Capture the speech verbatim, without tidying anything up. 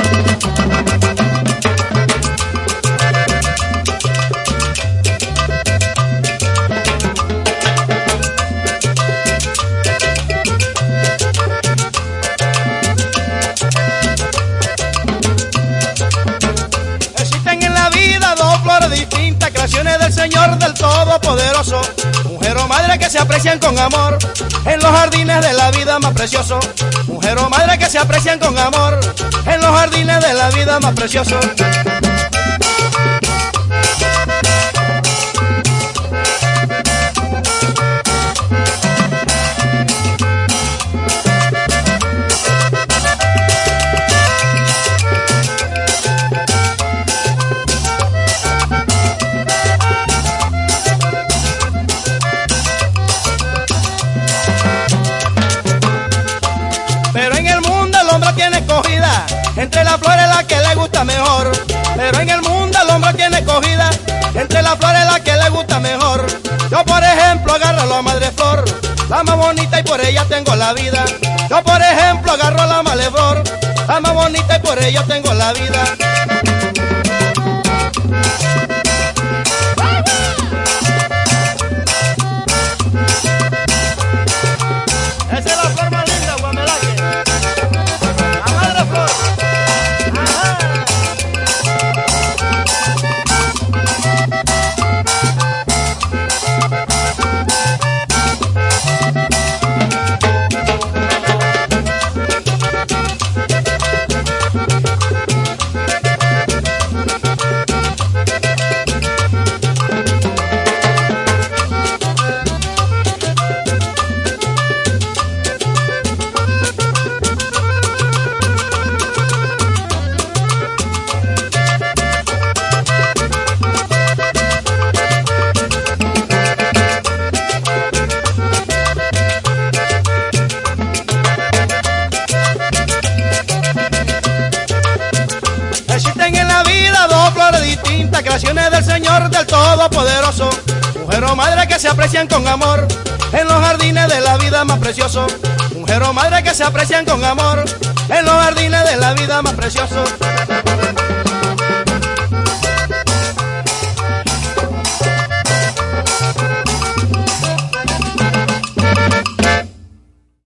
Distintas creaciones del Señor del Todopoderoso, mujer o madre que se aprecian con amor en los jardines de la vida más precioso, mujer o madre que se aprecian con amor en los jardines de la vida más precioso. Tiene escogida, entre las flores la que le gusta mejor, pero en el mundo el hombre tiene escogida, entre las flores la que le gusta mejor. Yo por ejemplo agarro a la madre flor, la más bonita y por ella tengo la vida. Yo por ejemplo agarro a la madre flor, la más bonita y por ella tengo la vida. Esa es la flor más linda, Guamelaque. Existen en la vida dos flores distintas, creaciones del Señor del Todopoderoso, mujer o madre que se aprecian con amor en los jardines de la vida más precioso, mujer o madre que se aprecian con amor en los jardines de la vida más precioso.